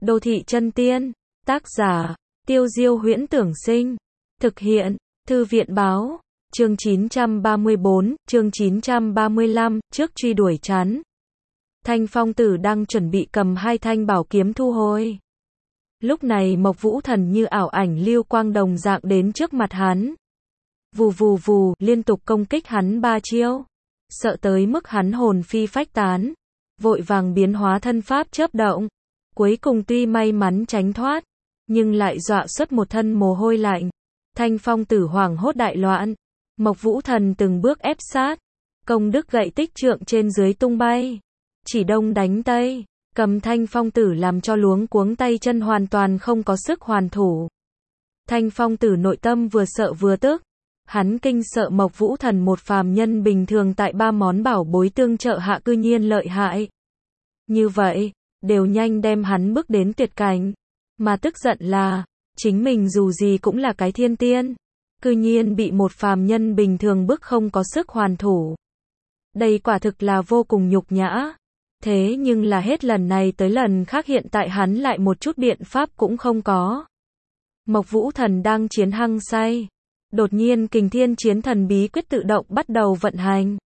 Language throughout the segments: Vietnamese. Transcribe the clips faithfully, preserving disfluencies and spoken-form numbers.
Đô thị chân tiên, tác giả, Tiêu Diêu Huyễn Tưởng Sinh, thực hiện, Thư viện báo, chương chín trăm ba mươi bốn, chương chín trăm ba mươi lăm, trước truy đuổi chán. Thanh Phong Tử đang chuẩn bị cầm hai thanh bảo kiếm thu hồi. Lúc này Mộc Vũ Thần như ảo ảnh lưu quang đồng dạng đến trước mặt hắn. Vù vù vù, liên tục công kích hắn ba chiêu. Sợ tới mức hắn hồn phi phách tán. Vội vàng biến hóa thân pháp chớp động. Cuối cùng tuy may mắn tránh thoát, nhưng lại dọa xuất một thân mồ hôi lạnh. Thanh Phong Tử hoảng hốt đại loạn. Mộc Vũ Thần từng bước ép sát. Công đức gậy tích trượng trên dưới tung bay. Chỉ đông đánh tây. Cầm Thanh Phong Tử làm cho luống cuống tay chân hoàn toàn không có sức hoàn thủ. Thanh Phong Tử nội tâm vừa sợ vừa tức. Hắn kinh sợ Mộc Vũ Thần một phàm nhân bình thường tại ba món bảo bối tương trợ hạ cư nhiên lợi hại. Như vậy, đều nhanh đem hắn bước đến tuyệt cảnh. Mà tức giận là, chính mình dù gì cũng là cái thiên tiên. Cư nhiên bị một phàm nhân bình thường bức không có sức hoàn thủ. Đây quả thực là vô cùng nhục nhã. Thế nhưng là hết lần này tới lần khác hiện tại hắn lại một chút biện pháp cũng không có. Mộc Vũ Thần đang chiến hăng say. Đột nhiên Kình Thiên Chiến Thần Bí Quyết tự động bắt đầu vận hành.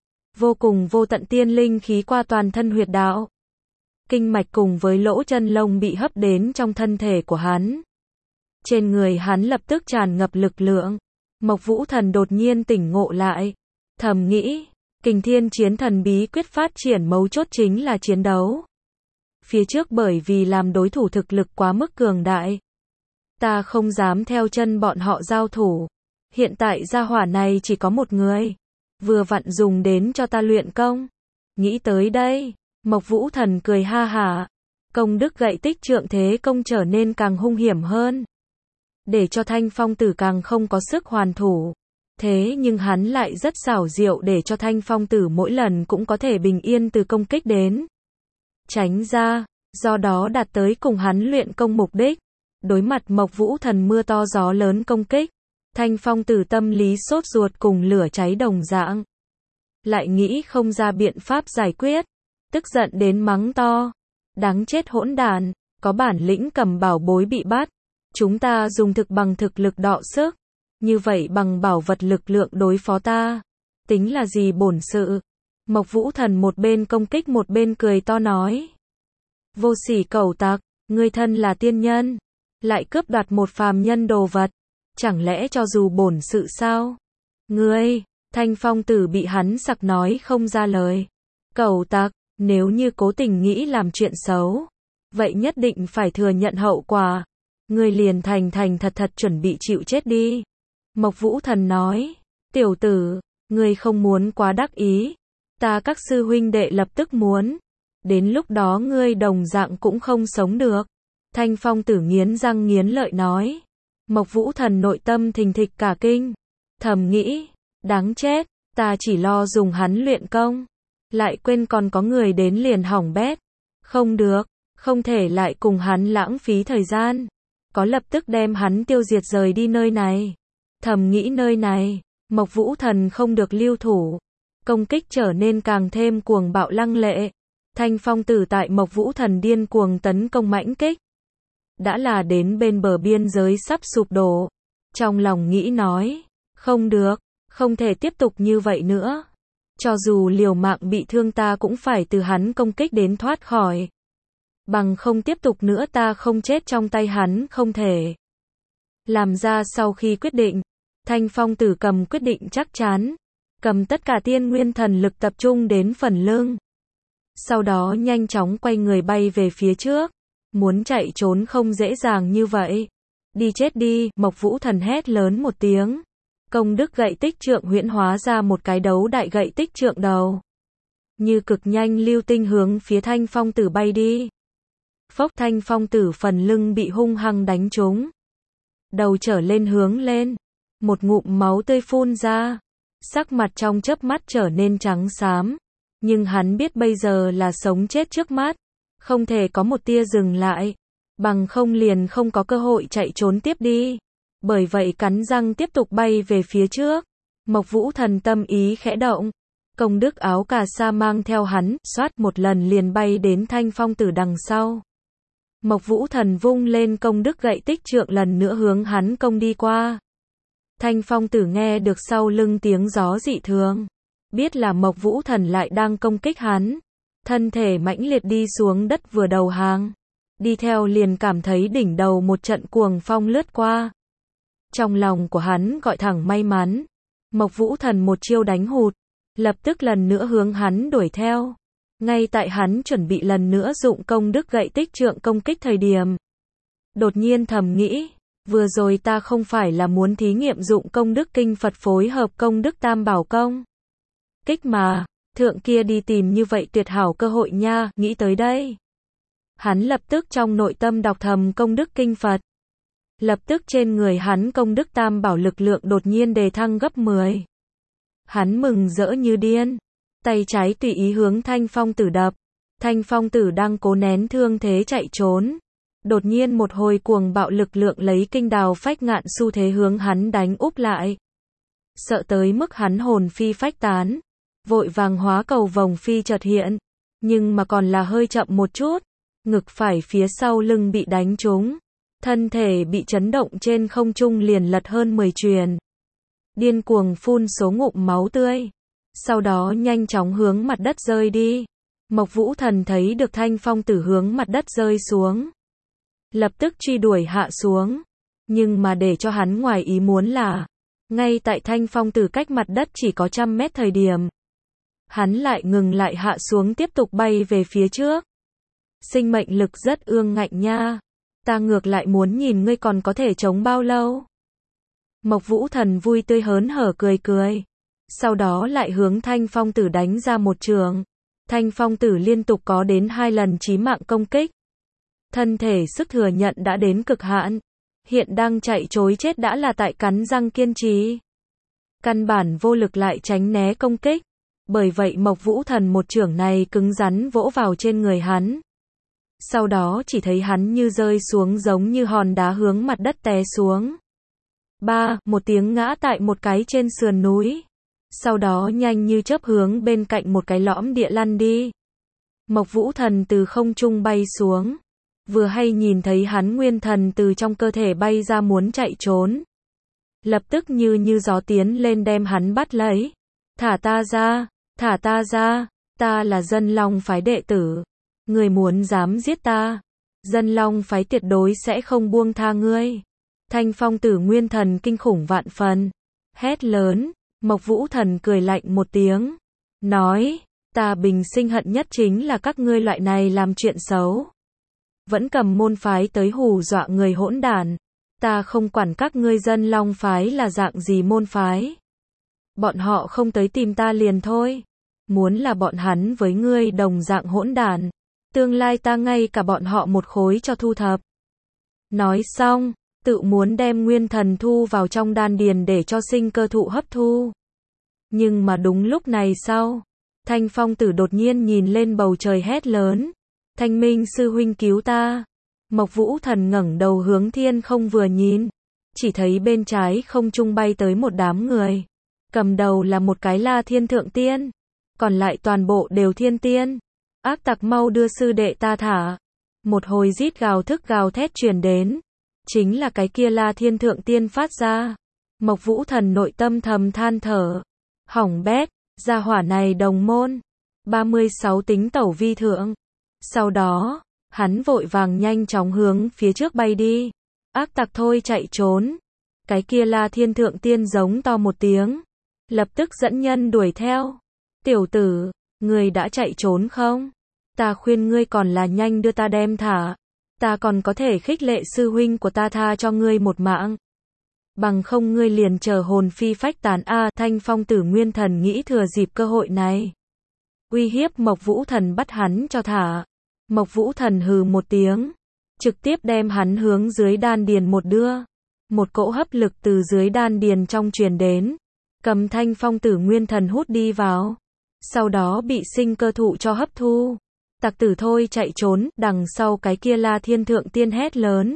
Vô cùng vô tận tiên linh khí qua toàn thân huyệt đạo. Kinh mạch cùng với lỗ chân lông bị hấp đến trong thân thể của hắn. Trên người hắn lập tức tràn ngập lực lượng. Mộc Vũ Thần đột nhiên tỉnh ngộ lại. Thầm nghĩ, Kình Thiên Chiến Thần Bí Quyết phát triển mấu chốt chính là chiến đấu. Phía trước bởi vì làm đối thủ thực lực quá mức cường đại. Ta không dám theo chân bọn họ giao thủ. Hiện tại gia hỏa này chỉ có một người. Vừa vặn dùng đến cho ta luyện công. Nghĩ tới đây, Mộc Vũ Thần cười ha hả. Công đức gậy tích trượng thế công trở nên càng hung hiểm hơn. Để cho Thanh Phong Tử càng không có sức hoàn thủ. Thế nhưng hắn lại rất xảo diệu để cho Thanh Phong Tử mỗi lần cũng có thể bình yên từ công kích đến. Tránh ra, do đó đạt tới cùng hắn luyện công mục đích. Đối mặt Mộc Vũ Thần mưa to gió lớn công kích. Thanh Phong Tử tâm lý sốt ruột cùng lửa cháy đồng dạng. Lại nghĩ không ra biện pháp giải quyết. Tức giận đến mắng to. Đáng chết hỗn đản, có bản lĩnh cầm bảo bối bị bắt. Chúng ta dùng thực bằng thực lực đọ sức. Như vậy bằng bảo vật lực lượng đối phó ta. Tính là gì bổn sự. Mộc Vũ Thần một bên công kích một bên cười to nói. Vô sỉ cẩu tặc, ngươi thân là tiên nhân. Lại cướp đoạt một phàm nhân đồ vật. Chẳng lẽ cho dù bổn sự sao? Ngươi, Thanh Phong Tử bị hắn sặc nói không ra lời. Cẩu tặc, nếu như cố tình nghĩ làm chuyện xấu. Vậy nhất định phải thừa nhận hậu quả. Ngươi liền thành thành thật thật chuẩn bị chịu chết đi. Mộc Vũ Thần nói. Tiểu tử, ngươi không muốn quá đắc ý. Ta các sư huynh đệ lập tức muốn. Đến lúc đó ngươi đồng dạng cũng không sống được. Thanh Phong Tử nghiến răng nghiến lợi nói. Mộc Vũ Thần nội tâm thình thịch cả kinh. Thầm nghĩ, đáng chết, ta chỉ lo dùng hắn luyện công. Lại quên còn có người đến liền hỏng bét. Không được, không thể lại cùng hắn lãng phí thời gian. Có lập tức đem hắn tiêu diệt rời đi nơi này. Thầm nghĩ nơi này, Mộc Vũ Thần không được lưu thủ. Công kích trở nên càng thêm cuồng bạo lăng lệ. Thanh Phong Tử tại Mộc Vũ Thần điên cuồng tấn công mãnh kích. Đã là đến bên bờ biên giới sắp sụp đổ. Trong lòng nghĩ nói, không được, không thể tiếp tục như vậy nữa. Cho dù liều mạng bị thương ta cũng phải từ hắn công kích đến thoát khỏi. Bằng không tiếp tục nữa ta không chết trong tay hắn không thể. Làm ra sau khi quyết định, Thanh Phong Tử cầm quyết định chắc chắn. Cầm tất cả tiên nguyên thần lực tập trung đến phần lưng. Sau đó nhanh chóng quay người bay về phía trước. Muốn chạy trốn không dễ dàng như vậy. Đi chết đi, Mộc Vũ Thần hét lớn một tiếng. Công đức gậy tích trượng huyễn hóa ra một cái đấu đại gậy tích trượng đầu. Như cực nhanh lưu tinh hướng phía Thanh Phong Tử bay đi. Phốc, Thanh Phong Tử phần lưng bị hung hăng đánh trúng. Đầu trở lên hướng lên. Một ngụm máu tươi phun ra. Sắc mặt trong chớp mắt trở nên trắng xám. Nhưng hắn biết bây giờ là sống chết trước mắt. Không thể có một tia dừng lại. Bằng không liền không có cơ hội chạy trốn tiếp đi. Bởi vậy cắn răng tiếp tục bay về phía trước. Mộc Vũ Thần tâm ý khẽ động. Công đức áo cà sa mang theo hắn, xoát một lần liền bay đến Thanh Phong Tử đằng sau. Mộc Vũ Thần vung lên công đức gậy tích trượng lần nữa hướng hắn công đi qua. Thanh Phong Tử nghe được sau lưng tiếng gió dị thường, biết là Mộc Vũ Thần lại đang công kích hắn, thân thể mãnh liệt đi xuống đất vừa đầu hàng, đi theo liền cảm thấy đỉnh đầu một trận cuồng phong lướt qua. Trong lòng của hắn gọi thẳng may mắn, Mộc Vũ Thần một chiêu đánh hụt, lập tức lần nữa hướng hắn đuổi theo. Ngay tại hắn chuẩn bị lần nữa dụng công đức gậy tích trượng công kích thời điểm, đột nhiên thầm nghĩ, vừa rồi ta không phải là muốn thí nghiệm dụng công đức kinh Phật phối hợp công đức tam bảo công kích mà, thượng kia đi tìm như vậy tuyệt hảo cơ hội nha, nghĩ tới đây. Hắn lập tức trong nội tâm đọc thầm công đức kinh Phật. Lập tức trên người hắn công đức tam bảo lực lượng đột nhiên đề thăng gấp mười. Hắn mừng rỡ như điên, tay trái tùy ý hướng Thanh Phong Tử đập. Thanh Phong Tử đang cố nén thương thế chạy trốn. Đột nhiên một hồi cuồng bạo lực lượng lấy kinh đào phách ngạn xu thế hướng hắn đánh úp lại. Sợ tới mức hắn hồn phi phách tán, vội vàng hóa cầu vồng phi chợt hiện, nhưng mà còn là hơi chậm một chút, ngực phải phía sau lưng bị đánh trúng, thân thể bị chấn động trên không trung liền lật hơn mười truyền. Điên cuồng phun số ngụm máu tươi, sau đó nhanh chóng hướng mặt đất rơi đi. Mộc Vũ Thần thấy được Thanh Phong Tử hướng mặt đất rơi xuống, lập tức truy đuổi hạ xuống, nhưng mà để cho hắn ngoài ý muốn là, ngay tại Thanh Phong Tử cách mặt đất chỉ có trăm mét thời điểm, hắn lại ngừng lại hạ xuống tiếp tục bay về phía trước. Sinh mệnh lực rất ương ngạnh nha, ta ngược lại muốn nhìn ngươi còn có thể chống bao lâu. Mộc Vũ Thần vui tươi hớn hở cười cười, sau đó lại hướng Thanh Phong Tử đánh ra một trường. Thanh Phong Tử liên tục có đến hai lần chí mạng công kích. Thân thể sức thừa nhận đã đến cực hạn, hiện đang chạy trối chết đã là tại cắn răng kiên trì. Căn bản vô lực lại tránh né công kích, bởi vậy Mộc Vũ Thần một chưởng này cứng rắn vỗ vào trên người hắn. Sau đó chỉ thấy hắn như rơi xuống giống như hòn đá hướng mặt đất té xuống. Ba, một tiếng ngã tại một cái trên sườn núi. Sau đó nhanh như chớp hướng bên cạnh một cái lõm địa lăn đi. Mộc Vũ Thần từ không trung bay xuống, vừa hay nhìn thấy hắn nguyên thần từ trong cơ thể bay ra muốn chạy trốn. Lập tức như như gió tiến lên đem hắn bắt lấy. Thả ta ra, thả ta ra, ta là Dân Long phái đệ tử. Người muốn dám giết ta, Dân Long phái tuyệt đối sẽ không buông tha ngươi. Thanh Phong Tử nguyên thần kinh khủng vạn phần, hét lớn. Mộc Vũ Thần cười lạnh một tiếng, nói, ta bình sinh hận nhất chính là các ngươi loại này làm chuyện xấu. Vẫn cầm môn phái tới hù dọa người hỗn đản. Ta không quản các ngươi Dân Long phái là dạng gì môn phái. Bọn họ không tới tìm ta liền thôi. Muốn là bọn hắn với ngươi đồng dạng hỗn đản, tương lai ta ngay cả bọn họ một khối cho thu thập. Nói xong, tự muốn đem nguyên thần thu vào trong đan điền để cho sinh cơ thụ hấp thu. Nhưng mà đúng lúc này sau, Thanh Phong Tử đột nhiên nhìn lên bầu trời hét lớn, Thanh Minh sư huynh cứu ta. Mộc Vũ Thần ngẩng đầu hướng thiên không vừa nhìn, chỉ thấy bên trái không trung bay tới một đám người, cầm đầu là một cái La Thiên Thượng Tiên, còn lại toàn bộ đều thiên tiên. Ác tặc mau đưa sư đệ ta thả. Một hồi rít gào thức gào thét truyền đến, chính là cái kia La Thiên Thượng Tiên phát ra. Mộc Vũ Thần nội tâm thầm than thở, hỏng bét, gia hỏa này đồng môn. ba mươi sáu tính tẩu vi thượng. Sau đó, hắn vội vàng nhanh chóng hướng phía trước bay đi. Ác tặc thôi chạy trốn. Cái kia La Thiên Thượng Tiên giống to một tiếng, lập tức dẫn nhân đuổi theo. Tiểu tử, ngươi đã chạy trốn không? Ta khuyên ngươi còn là nhanh đưa ta đem thả. Ta còn có thể khích lệ sư huynh của ta tha cho ngươi một mạng. Bằng không ngươi liền chờ hồn phi phách tán a. À, Thanh Phong Tử nguyên thần nghĩ thừa dịp cơ hội này, uy hiếp Mộc Vũ Thần bắt hắn cho thả. Mộc Vũ Thần hừ một tiếng, trực tiếp đem hắn hướng dưới đan điền một đưa. Một cỗ hấp lực từ dưới đan điền trong truyền đến, cầm Thanh Phong Tử nguyên thần hút đi vào. Sau đó bị sinh cơ thụ cho hấp thu. Tặc tử thôi chạy trốn, đằng sau cái kia La Thiên Thượng Tiên hét lớn.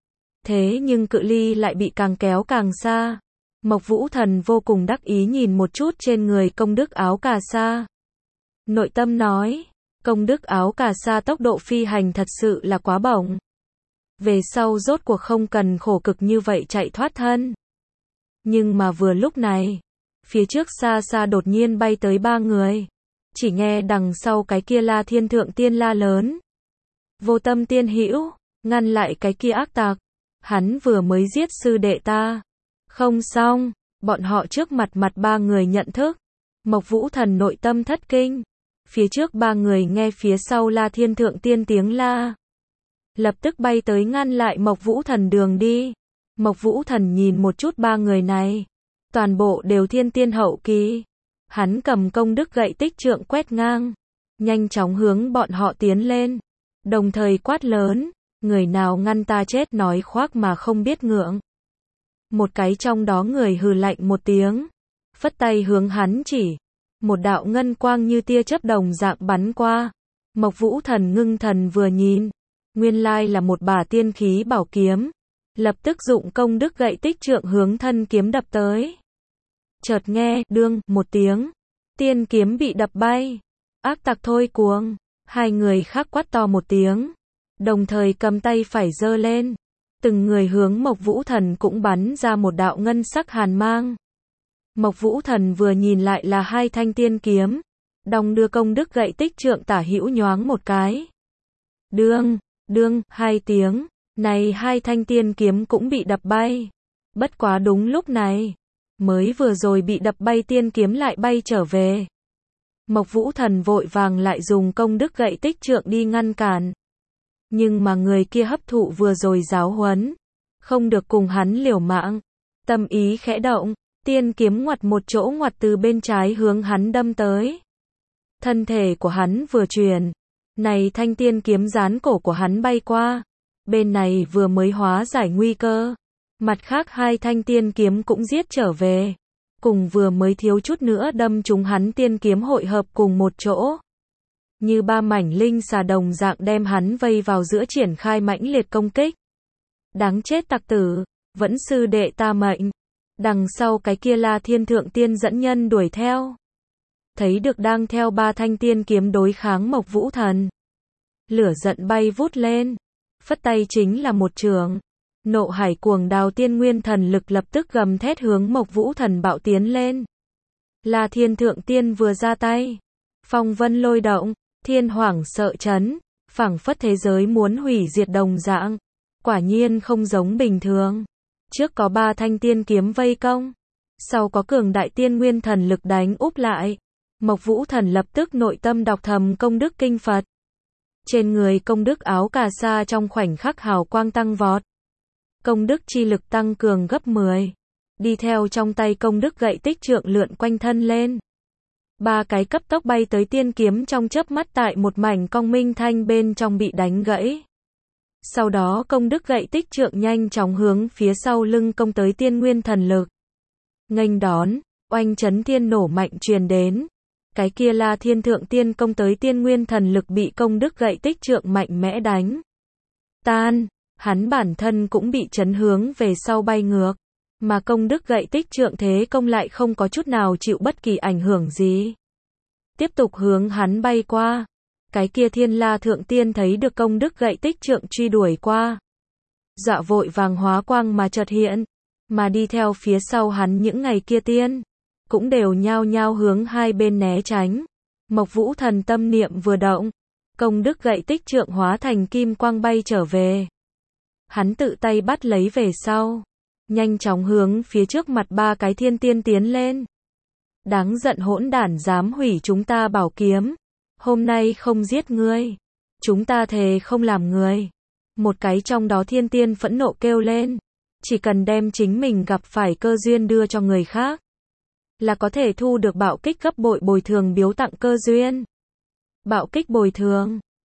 Thế nhưng cự ly lại bị càng kéo càng xa. Mộc Vũ Thần vô cùng đắc ý nhìn một chút trên người công đức áo cà sa. Nội tâm nói, công đức áo cà sa tốc độ phi hành thật sự là quá bổng. về sau rốt cuộc không cần khổ cực như vậy chạy thoát thân. Nhưng mà vừa lúc này, phía trước xa xa đột nhiên bay tới ba người. Chỉ nghe đằng sau cái kia La Thiên Thượng Tiên la lớn. Vô Tâm tiên hữu, ngăn lại cái kia ác tặc. Hắn vừa mới giết sư đệ ta. Không xong, bọn họ trước mặt mặt ba người nhận thức. Mộc Vũ Thần nội tâm thất kinh. Phía trước ba người nghe phía sau La Thiên Thượng Tiên tiếng la. Lập tức bay tới ngăn lại Mộc Vũ Thần đường đi. Mộc Vũ Thần nhìn một chút ba người này. Toàn bộ đều thiên tiên hậu kỳ. Hắn cầm công đức gậy tích trượng quét ngang. Nhanh chóng hướng bọn họ tiến lên. Đồng thời quát lớn. Người nào ngăn ta chết nói khoác mà không biết ngượng. Một cái trong đó người hừ lạnh một tiếng. Phất tay hướng hắn chỉ. Một đạo ngân quang như tia chớp đồng dạng bắn qua. Mộc Vũ Thần ngưng thần vừa nhìn. Nguyên lai là một bả tiên khí bảo kiếm. Lập tức dụng công đức gậy tích trượng hướng thân kiếm đập tới. Chợt nghe, đương, một tiếng. Tiên kiếm bị đập bay. Ác tặc thôi cuồng. Hai người khác quát to một tiếng. Đồng thời cầm tay phải giơ lên. Từng người hướng Mộc Vũ Thần cũng bắn ra một đạo ngân sắc hàn mang. Mộc Vũ Thần vừa nhìn lại là hai thanh tiên kiếm. Đong đưa công đức gậy tích trượng tả hữu nhoáng một cái. Đương, đương, hai tiếng. Này hai thanh tiên kiếm cũng bị đập bay. Bất quá đúng lúc này. Mới vừa rồi bị đập bay tiên kiếm lại bay trở về. Mộc Vũ Thần vội vàng lại dùng công đức gậy tích trượng đi ngăn cản. Nhưng mà người kia hấp thụ vừa rồi giáo huấn. Không được cùng hắn liều mạng. Tâm ý khẽ động. Tiên kiếm ngoặt một chỗ ngoặt từ bên trái hướng hắn đâm tới. Thân thể của hắn vừa chuyển. Này thanh tiên kiếm dán cổ của hắn bay qua. Bên này vừa mới hóa giải nguy cơ. Mặt khác hai thanh tiên kiếm cũng giết trở về. Cùng vừa mới thiếu chút nữa đâm trúng hắn tiên kiếm hội hợp cùng một chỗ. Như ba mảnh linh xà đồng dạng đem hắn vây vào giữa triển khai mãnh liệt công kích. Đáng chết tặc tử, vẫn sư đệ ta mệnh. Đằng sau cái kia La Thiên Thượng Tiên dẫn nhân đuổi theo. Thấy được đang theo ba thanh tiên kiếm đối kháng Mộc Vũ Thần. Lửa giận bay vút lên. Phất tay chính là một trường. Nộ hải cuồng đào tiên nguyên thần lực lập tức gầm thét hướng Mộc Vũ Thần bạo tiến lên. La Thiên Thượng Tiên vừa ra tay. Phong vân lôi động, thiên hoảng sợ chấn. Phảng phất thế giới muốn hủy diệt đồng dạng. Quả nhiên không giống bình thường. Trước có ba thanh tiên kiếm vây công. Sau có cường đại tiên nguyên thần lực đánh úp lại. Mộc Vũ Thần lập tức nội tâm đọc thầm công đức kinh Phật. Trên người công đức áo cà sa trong khoảnh khắc hào quang tăng vọt. Công đức chi lực tăng cường gấp mười. Đi theo trong tay công đức gậy tích trượng lượn quanh thân lên. Ba cái cấp tốc bay tới tiên kiếm trong chớp mắt tại một mảnh cong minh thanh bên trong bị đánh gãy. Sau đó công đức gậy tích trượng nhanh chóng hướng phía sau lưng công tới tiên nguyên thần lực. Nghênh đón, oanh chấn thiên nổ mạnh truyền đến. Cái kia La Thiên Thượng Tiên công tới tiên nguyên thần lực bị công đức gậy tích trượng mạnh mẽ đánh. Tan, hắn bản thân cũng bị chấn hướng về sau bay ngược. Mà công đức gậy tích trượng thế công lại không có chút nào chịu bất kỳ ảnh hưởng gì. Tiếp tục hướng hắn bay qua. Cái kia Thiên La Thượng Tiên thấy được công đức gậy tích trượng truy đuổi qua. Dọa vội vàng hóa quang mà chợt hiện. Mà đi theo phía sau hắn những ngày kia tiên. Cũng đều nhao nhao hướng hai bên né tránh. Mộc Vũ Thần tâm niệm vừa động. Công đức gậy tích trượng hóa thành kim quang bay trở về. Hắn tự tay bắt lấy về sau. Nhanh chóng hướng phía trước mặt ba cái thiên tiên tiến lên. Đáng giận hỗn đản dám hủy chúng ta bảo kiếm. Hôm nay không giết ngươi. Chúng ta thề không làm người. Một cái trong đó thiên tiên phẫn nộ kêu lên. Chỉ cần đem chính mình gặp phải cơ duyên đưa cho người khác. Là có thể thu được bạo kích gấp bội bồi thường biếu tặng cơ duyên. Bạo kích bồi thường.